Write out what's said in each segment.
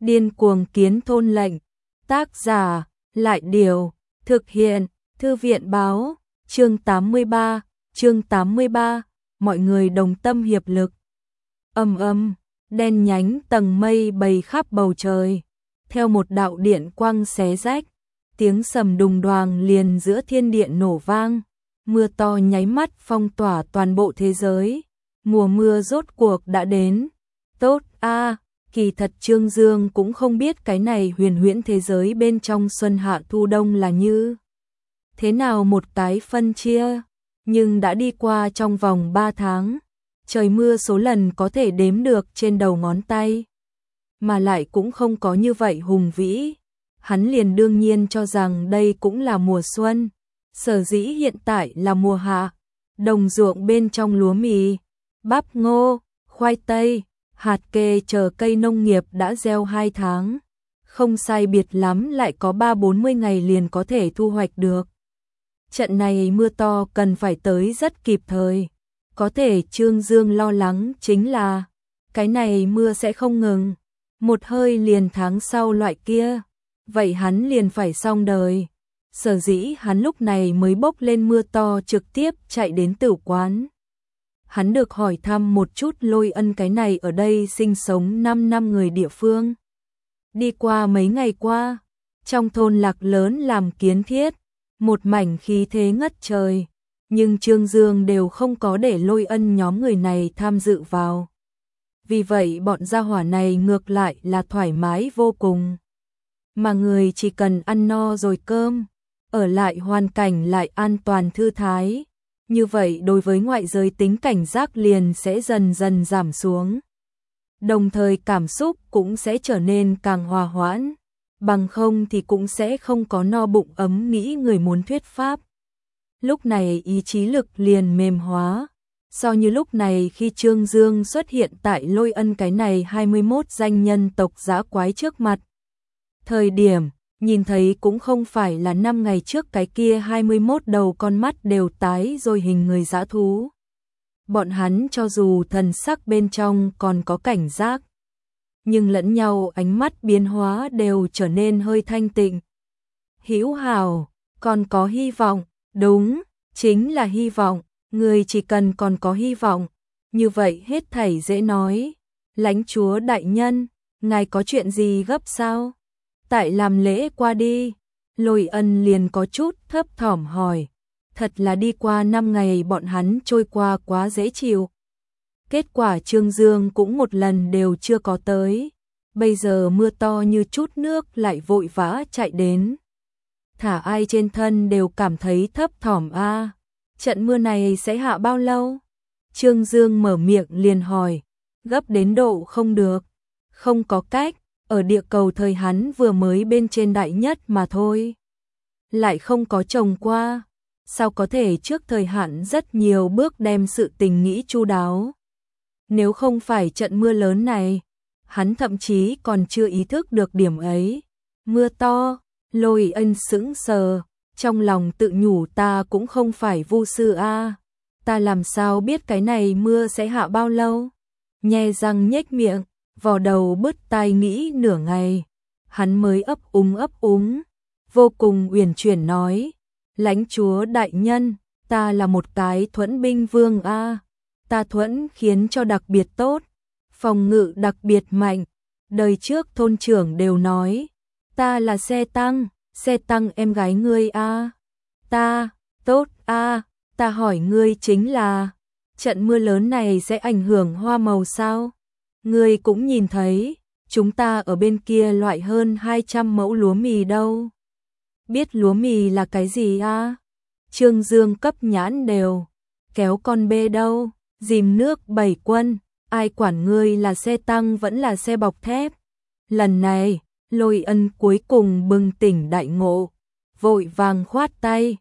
Điên cuồng kiến thôn lệnh. Tác giả, Lại Điều, thực hiện, Thư viện Báo, chương 83, mọi người đồng tâm hiệp lực. Đen nhánh tầng mây bầy khắp bầu trời, theo một đạo điện quang xé rách, tiếng sầm đùng đoàng liền giữa thiên địa nổ vang, mưa to nháy mắt phong tỏa toàn bộ thế giới, mùa mưa rốt cuộc đã đến. Tốt a, kỳ thật Trương Dương cũng không biết cái này huyền huyễn thế giới bên trong xuân hạ thu đông là như thế nào một cái phân chia, nhưng đã đi qua trong vòng 3 tháng, trời mưa số lần có thể đếm được trên đầu ngón tay, mà lại cũng không có như vậy hùng vĩ. Hắn liền đương nhiên cho rằng đây cũng là mùa xuân, sở dĩ hiện tại là mùa hạ, đồng ruộng bên trong lúa mì, bắp ngô, khoai tây, hạt kê chờ cây nông nghiệp đã gieo 2 tháng, không sai biệt lắm lại có 30-40 ngày liền có thể thu hoạch được. Trận này mưa to cần phải tới rất kịp thời, có thể Trương Dương lo lắng chính là cái này mưa sẽ không ngừng, một hơi liền tháng sau loại kia, vậy hắn liền phải xong đời. Sở dĩ hắn lúc này mới bốc lên mưa to trực tiếp chạy đến tử quán. Hắn được hỏi thăm một chút Lôi Ân cái này ở đây sinh sống 5 năm người địa phương. Đi qua mấy ngày qua, trong thôn Lạc Lớn làm kiến thiết, một mảnh khí thế ngất trời, nhưng Trương Dương đều không có để Lôi Ân nhóm người này tham dự vào. Vì vậy bọn gia hỏa này ngược lại là thoải mái vô cùng. Mà người chỉ cần ăn no rồi cơm, ở lại hoàn cảnh lại an toàn thư thái. Như vậy đối với ngoại giới tính cảnh giác liền sẽ dần dần giảm xuống. Đồng thời cảm xúc cũng sẽ trở nên càng hòa hoãn, bằng không thì cũng sẽ không có no bụng ấm nghĩ người muốn thuyết pháp. Lúc này ý chí lực liền mềm hóa, so như lúc này khi Trương Dương xuất hiện tại Lôi Ân cái này 21 danh nhân tộc dã quái trước mặt. Thời điểm nhìn thấy cũng không phải là 5 ngày trước cái kia 21 đầu con mắt đều tái rồi hình người dã thú. Bọn hắn cho dù thần sắc bên trong còn có cảnh giác, nhưng lẫn nhau ánh mắt biến hóa đều trở nên hơi thanh tịnh. Hữu hảo, còn có hy vọng, đúng, chính là hy vọng, người chỉ cần còn có hy vọng, như vậy hết thảy dễ nói. Lãnh chúa đại nhân, ngài có chuyện gì gấp sao? Tại làm lễ qua đi, Lôi Ân liền có chút thấp thỏm hỏi, thật là đi qua 5 ngày bọn hắn trôi qua quá dễ chịu. Kết quả Trương Dương cũng một lần đều chưa có tới, bây giờ mưa to như chút nước lại vội vã chạy đến. Thả ai trên thân đều cảm thấy thấp thỏm a. Trận mưa này sẽ hạ bao lâu? Trương Dương mở miệng liền hỏi, gấp đến độ không được, không có cách. Ở địa cầu thời hắn vừa mới bên trên đại nhất mà thôi, lại không có trồng qua, sao có thể trước thời hạn rất nhiều bước đem sự tình nghĩ chu đáo. Nếu không phải trận mưa lớn này, hắn thậm chí còn chưa ý thức được điểm ấy. Mưa to, Lôi Ân sững sờ, trong lòng tự nhủ ta cũng không phải vu sư a, ta làm sao biết cái này mưa sẽ hạ bao lâu. Nhe răng nhếch miệng, vò đầu bứt tai nghĩ nửa ngày, hắn mới ấp úng, vô cùng uyển chuyển nói, lãnh chúa đại nhân, ta là một cái thuẫn binh vương a, ta thuẫn khiến cho đặc biệt tốt, phòng ngự đặc biệt mạnh, đời trước thôn trưởng đều nói, ta là xe tăng em gái ngươi a, ta, tốt a, ta hỏi ngươi chính là, trận mưa lớn này sẽ ảnh hưởng hoa màu sao? Ngươi cũng nhìn thấy, chúng ta ở bên kia loại hơn 200 mẫu lúa mì đâu. Biết lúa mì là cái gì a? Trương Dương cấp nhãn đều, kéo con bê đâu, dìm nước 7 quân, ai quản ngươi là xe tăng vẫn là xe bọc thép. Lần này, Lôi Ân cuối cùng bừng tỉnh đại ngộ, vội vàng khoát tay,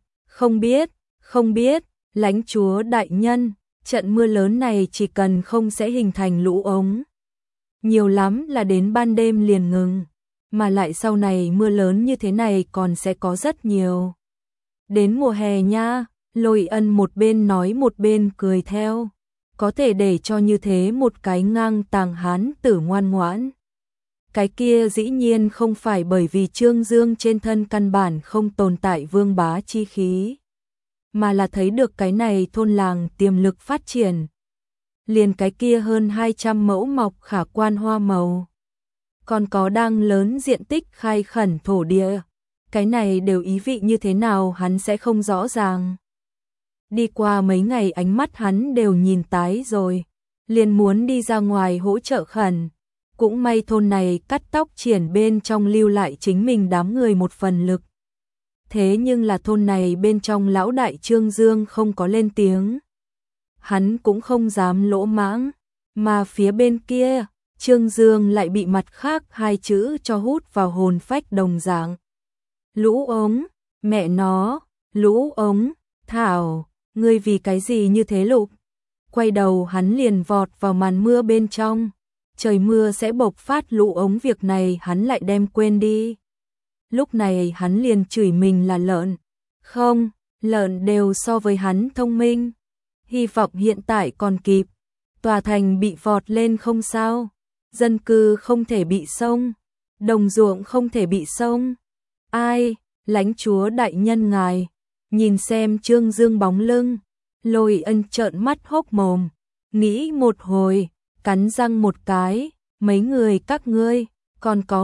không biết, lãnh chúa đại nhân, trận mưa lớn này chỉ cần không sẽ hình thành lũ ống. Nhiều lắm là đến ban đêm liền ngừng, mà lại sau này mưa lớn như thế này còn sẽ có rất nhiều. Đến mùa hè nha, Lôi Ân một bên nói một bên cười theo, có thể để cho như thế một cái ngang tàng hán tử ngoan ngoãn. Cái kia dĩ nhiên không phải bởi vì Trương Dương trên thân căn bản không tồn tại vương bá chi khí, mà là thấy được cái này thôn làng tiềm lực phát triển. Liền cái kia hơn 200 mẫu mọc khả quan hoa màu, còn có đang lớn diện tích khai khẩn thổ địa, cái này đều ý vị như thế nào hắn sẽ không rõ ràng. Đi qua mấy ngày ánh mắt hắn đều nhìn tái rồi, liền muốn đi ra ngoài hỗ trợ khẩn. Cũng may thôn này cắt tóc triển bên trong lưu lại chính mình đám người một phần lực. Thế nhưng là thôn này bên trong lão đại Trương Dương không có lên tiếng. Hắn cũng không dám lỗ mãng, mà phía bên kia, Trương Dương lại bị mặt khác hai chữ cho hút vào hồn phách đồng dạng. Lũ ống, mẹ nó, lũ ống, thảo, ngươi vì cái gì như thế Lục? Quay đầu hắn liền vọt vào màn mưa bên trong. Trời mưa sẽ bộc phát lũ ống, việc này hắn lại đem quên đi. Lúc này hắn liền chửi mình là lợn. Không, lợn đều so với hắn thông minh. Hy vọng hiện tại còn kịp. Tòa thành bị vọt lên không sao. Dân cư không thể bị xông. Đồng ruộng không thể bị xông. Ai, lãnh chúa đại nhân ngài. Nhìn xem Trương Dương bóng lưng. Lôi Ân trợn mắt hốc mồm. Nghĩ một hồi. Cắn răng một cái, mấy người các ngươi, còn có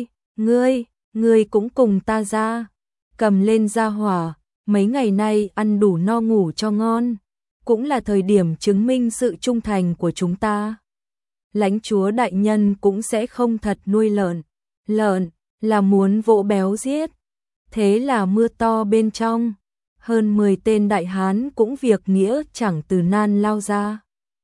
ngươi cũng cùng ta ra. Cầm lên ra hỏa, mấy ngày nay ăn đủ no ngủ cho ngon, cũng là thời điểm chứng minh sự trung thành của chúng ta. Lãnh chúa đại nhân cũng sẽ không thật nuôi lợn, lợn là muốn vỗ béo giết. Thế là mưa to bên trong, hơn 10 tên đại hán cũng việc nghĩa chẳng từ nan lao ra.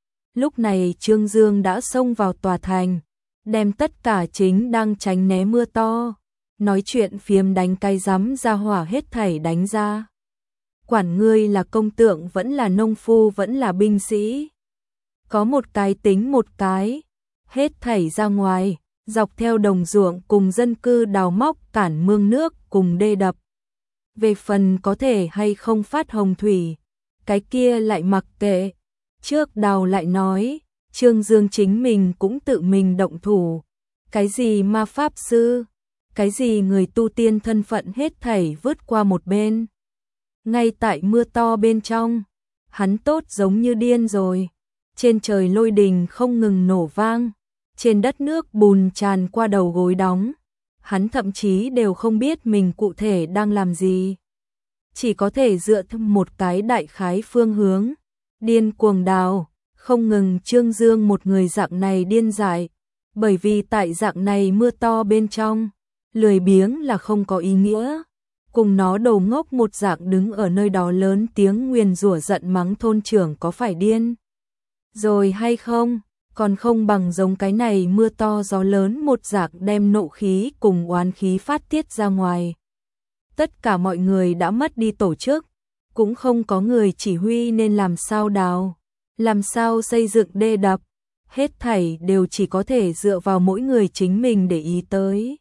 Lúc này Trương Dương đã xông vào tòa thành, đem tất cả chính đang tránh né mưa to, nói chuyện phiếm đánh cái rắm ra hỏa hết thảy đánh ra. Quản ngươi là công tượng vẫn là nông phu vẫn là binh sĩ. Có một cái tính một cái, hết thảy ra ngoài, dọc theo đồng ruộng cùng dân cư đào móc cản mương nước cùng đê đập. Về phần có thể hay không phát hồng thủy, cái kia lại mặc kệ. Trước đào lại nói, Trương Dương chính mình cũng tự mình động thủ. Cái gì ma pháp sư, cái gì người tu tiên thân phận hết thảy vứt qua một bên. Ngay tại mưa to bên trong, hắn tốt giống như điên rồi. Trên trời lôi đình không ngừng nổ vang, trên đất nước bùn tràn qua đầu gối đóng. Hắn thậm chí đều không biết mình cụ thể đang làm gì. Chỉ có thể dựa theo một cái đại khái phương hướng. Điên cuồng đào, không ngừng Trương Dương một người dạng này điên dại, bởi vì tại dạng này mưa to bên trong, lười biếng là không có ý nghĩa, cùng nó đầu ngốc một dạng đứng ở nơi đó lớn tiếng nguyền rủa giận mắng thôn trưởng có phải điên rồi hay không, còn không bằng giống cái này mưa to gió lớn một dạng đem nộ khí cùng oán khí phát tiết ra ngoài. Tất cả mọi người đã mất đi tổ chức, cũng không có người chỉ huy nên làm sao đào, làm sao xây dựng đê đập, hết thảy đều chỉ có thể dựa vào mỗi người chính mình để ý tới.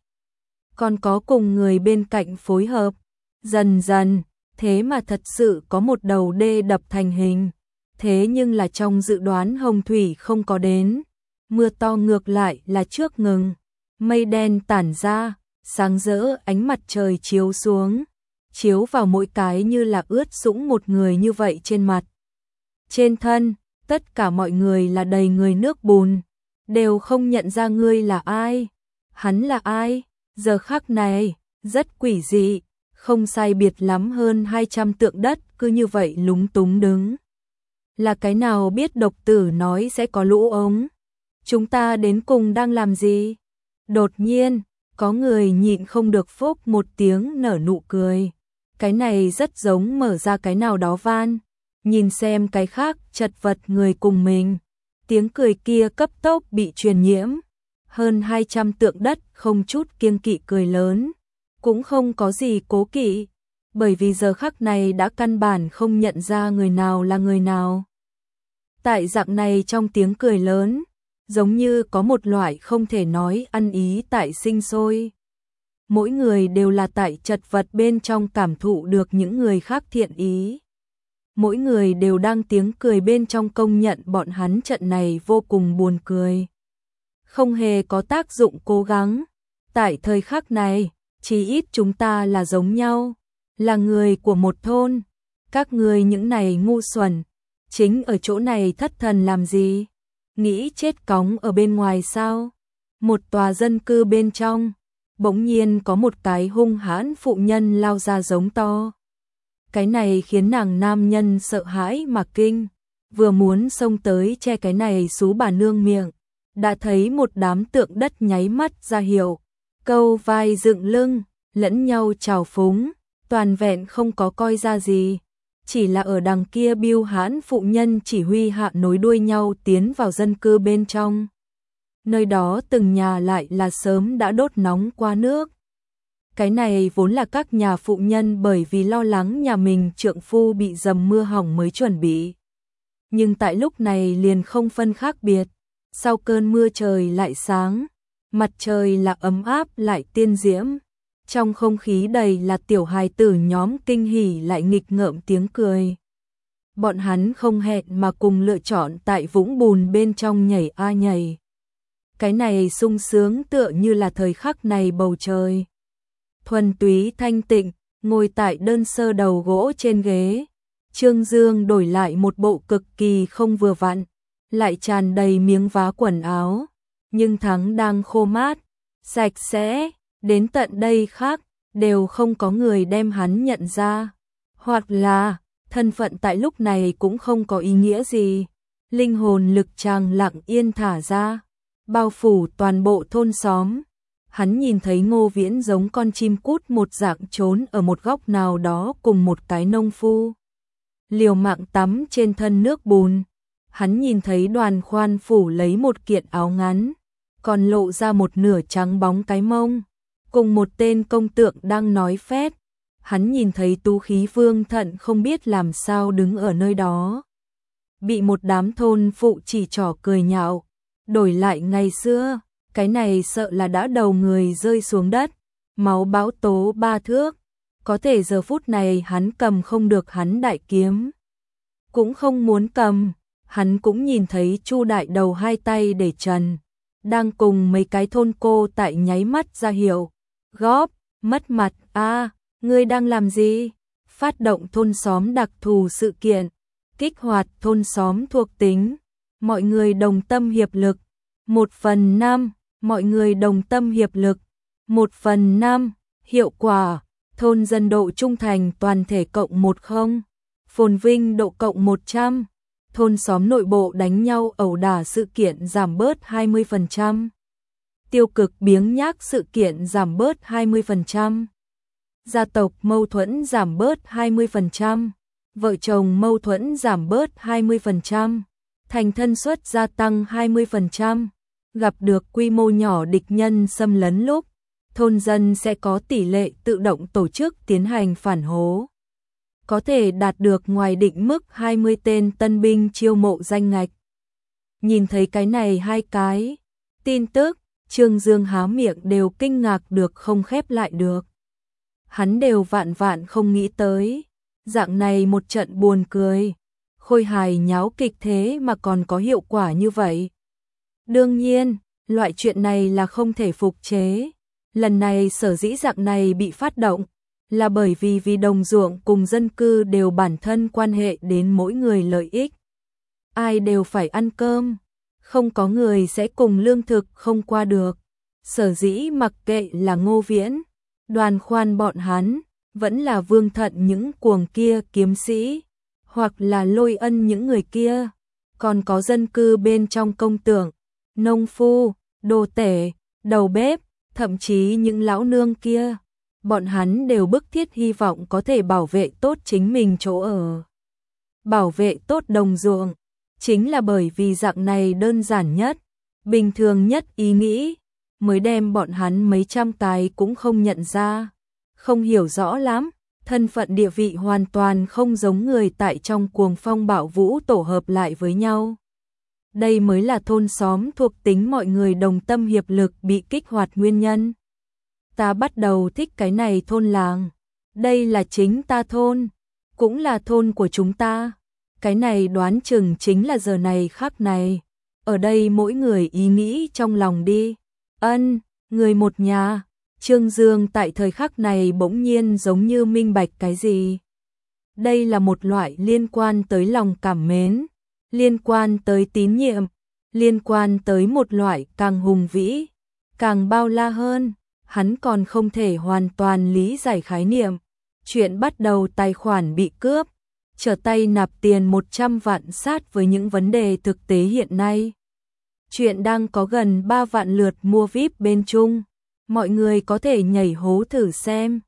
Còn có cùng người bên cạnh phối hợp, dần dần, thế mà thật sự có một đầu đê đập thành hình. Thế nhưng là trong dự đoán hồng thủy không có đến, mưa to ngược lại là trước ngừng, mây đen tản ra, sáng rỡ ánh mặt trời chiếu xuống. Chiếu vào mỗi cái như là ướt sũng một người như vậy trên mặt. Trên thân, tất cả mọi người là đầy người nước bùn, đều không nhận ra ngươi là ai. Hắn là ai? Giờ khắc này, rất quỷ dị, không sai biệt lắm hơn 200 tượng đất cứ như vậy lúng túng đứng. Là cái nào biết độc tử nói sẽ có lũ ống? Chúng ta đến cùng đang làm gì? Đột nhiên, có người nhịn không được phốc một tiếng nở nụ cười. Cái này rất giống mở ra cái nào đó van, nhìn xem cái khác chật vật người cùng mình. Tiếng cười kia cấp tốc bị truyền nhiễm. Hơn 200 tượng đất không chút kiêng kỵ cười lớn, cũng không có gì cố kỵ, bởi vì giờ khắc này đã căn bản không nhận ra người nào là người nào. Tại dạng này trong tiếng cười lớn, giống như có một loại không thể nói ăn ý tại sinh sôi. Mỗi người đều là tại chật vật bên trong cảm thụ được những người khác thiện ý. Mỗi người đều đang tiếng cười bên trong công nhận bọn hắn trận này vô cùng buồn cười. không hề có tác dụng cố gắng. Tại thời khắc này, chí ít chúng ta là giống nhau, là người của một thôn. Các người những này ngu xuẩn, chính ở chỗ này thất thần làm gì? Nghĩ chết cóng ở bên ngoài sao? Một tòa dân cư bên trong, bỗng nhiên có một cái hung hãn phụ nhân lao ra giống to. Cái này khiến nàng nam nhân sợ hãi mà kinh, vừa muốn xông tới che cái này xú bà nương miệng, đã thấy một đám tượng đất nháy mắt ra hiệu, câu vai dựng lưng, lẫn nhau chào phúng, toàn vẹn không có coi ra gì. Chỉ là ở đằng kia biêu hãn phụ nhân chỉ huy hạ nối đuôi nhau tiến vào dân cư bên trong. Nơi đó từng nhà lại là sớm đã đốt nóng qua nước. Cái này vốn là các nhà phụ nhân bởi vì lo lắng nhà mình trượng phu bị dầm mưa hỏng mới chuẩn bị. Nhưng tại lúc này liền không phân khác biệt. Sau cơn mưa trời lại sáng, mặt trời là ấm áp lại tiên diễm. Trong không khí đầy là tiểu hài tử nhóm kinh hỉ lại nghịch ngợm tiếng cười. Bọn hắn không hẹn mà cùng lựa chọn tại vũng bùn bên trong nhảy a nhảy. Cái này sung sướng tựa như là thời khắc này bầu trời. Thuần túy thanh tịnh, ngồi tại đơn sơ đầu gỗ trên ghế. Trương Dương đổi lại một bộ cực kỳ không vừa vặn, lại tràn đầy miếng vá quần áo. Nhưng thắng đang khô mát, sạch sẽ, đến tận đây khác, đều không có người đem hắn nhận ra. Hoặc là, thân phận tại lúc này cũng không có ý nghĩa gì. Linh hồn lực tràng lặng yên thả ra, bao phủ toàn bộ thôn xóm. Hắn nhìn thấy Ngô Viễn giống con chim cút một dạng trốn ở một góc nào đó cùng một cái nông phu. Liều mạng tắm trên thân nước bùn. Hắn nhìn thấy Đoàn Khoan phủ lấy một kiện áo ngắn, còn lộ ra một nửa trắng bóng cái mông, cùng một tên công tượng đang nói phét. Hắn nhìn thấy Tú Khí Vương Thận không biết làm sao đứng ở nơi đó, bị một đám thôn phụ chỉ trỏ cười nhạo. Đổi lại ngày xưa, cái này sợ là đã đầu người rơi xuống đất, máu bão tố 3 thước. Có thể giờ phút này hắn cầm không được hắn đại kiếm, cũng không muốn cầm. Hắn cũng nhìn thấy Chu đại đầu hai tay để trần, đang cùng mấy cái thôn cô tại nháy mắt ra hiệu. Góp, mất mặt, ngươi đang làm gì? Phát động thôn xóm đặc thù sự kiện, kích hoạt thôn xóm thuộc tính. Mọi người đồng tâm hiệp lực. 1/5, mọi người đồng tâm hiệp lực. 1/5, hiệu quả, thôn dân độ trung thành toàn thể cộng 10, phồn vinh độ cộng 100. Thôn xóm nội bộ đánh nhau ẩu đả sự kiện giảm bớt 20%. Tiêu cực biếng nhác sự kiện giảm bớt 20%. Gia tộc mâu thuẫn giảm bớt 20%. Vợ chồng mâu thuẫn giảm bớt 20%. Thành thân suất gia tăng 20%. Gặp được quy mô nhỏ địch nhân xâm lấn lúc, thôn dân sẽ có tỷ lệ tự động tổ chức tiến hành phản hố. Có thể đạt được ngoài định mức 20 tên tân binh chiêu mộ danh ngạch. Nhìn thấy cái này hai cái tin tức, Trương Dương há miệng đều kinh ngạc được không khép lại được. Hắn đều vạn vạn không nghĩ tới, dạng này một trận buồn cười, khôi hài nháo kịch thế mà còn có hiệu quả như vậy. Đương nhiên, loại chuyện này là không thể phục chế. Lần này sở dĩ dạng này bị phát động, là bởi vì đồng ruộng cùng dân cư đều bản thân quan hệ đến mỗi người lợi ích. Ai đều phải ăn cơm, không có người sẽ cùng lương thực không qua được. Sở dĩ mặc kệ là Ngô Viễn, Đoàn Khoan bọn hắn, vẫn là Vương Thận những cuồng kia kiếm sĩ, hoặc là Lôi Ân những người kia, còn có dân cư bên trong công tượng, nông phu, đồ tể, đầu bếp, thậm chí những lão nương kia. Bọn hắn đều bức thiết hy vọng có thể bảo vệ tốt chính mình chỗ ở, bảo vệ tốt đồng ruộng. Chính là bởi vì dạng này đơn giản nhất, bình thường nhất ý nghĩ, mới đem bọn hắn mấy trăm cái cũng không nhận ra, không hiểu rõ lắm, thân phận địa vị hoàn toàn không giống người tại trong cuồng phong bạo vũ tổ hợp lại với nhau. Đây mới là thôn xóm thuộc tính mọi người đồng tâm hiệp lực bị kích hoạt nguyên nhân. Ta bắt đầu thích cái này thôn làng. Đây là chính ta thôn, cũng là thôn của chúng ta. Cái này đoán chừng chính là giờ này khắc này. ở đây mỗi người ý nghĩ trong lòng đi. Ân, người một nhà. Trương Dương tại thời khắc này bỗng nhiên giống như minh bạch cái gì. Đây là một loại liên quan tới lòng cảm mến, liên quan tới tín nhiệm, liên quan tới một loại càng hùng vĩ, càng bao la hơn. Hắn còn không thể hoàn toàn lý giải khái niệm. Chuyện bắt đầu tài khoản bị cướp, trở tay nạp tiền 100 vạn sát với những vấn đề thực tế hiện nay. Chuyện đang có gần 3 vạn lượt mua VIP bên Trung. Mọi người có thể nhảy hố thử xem.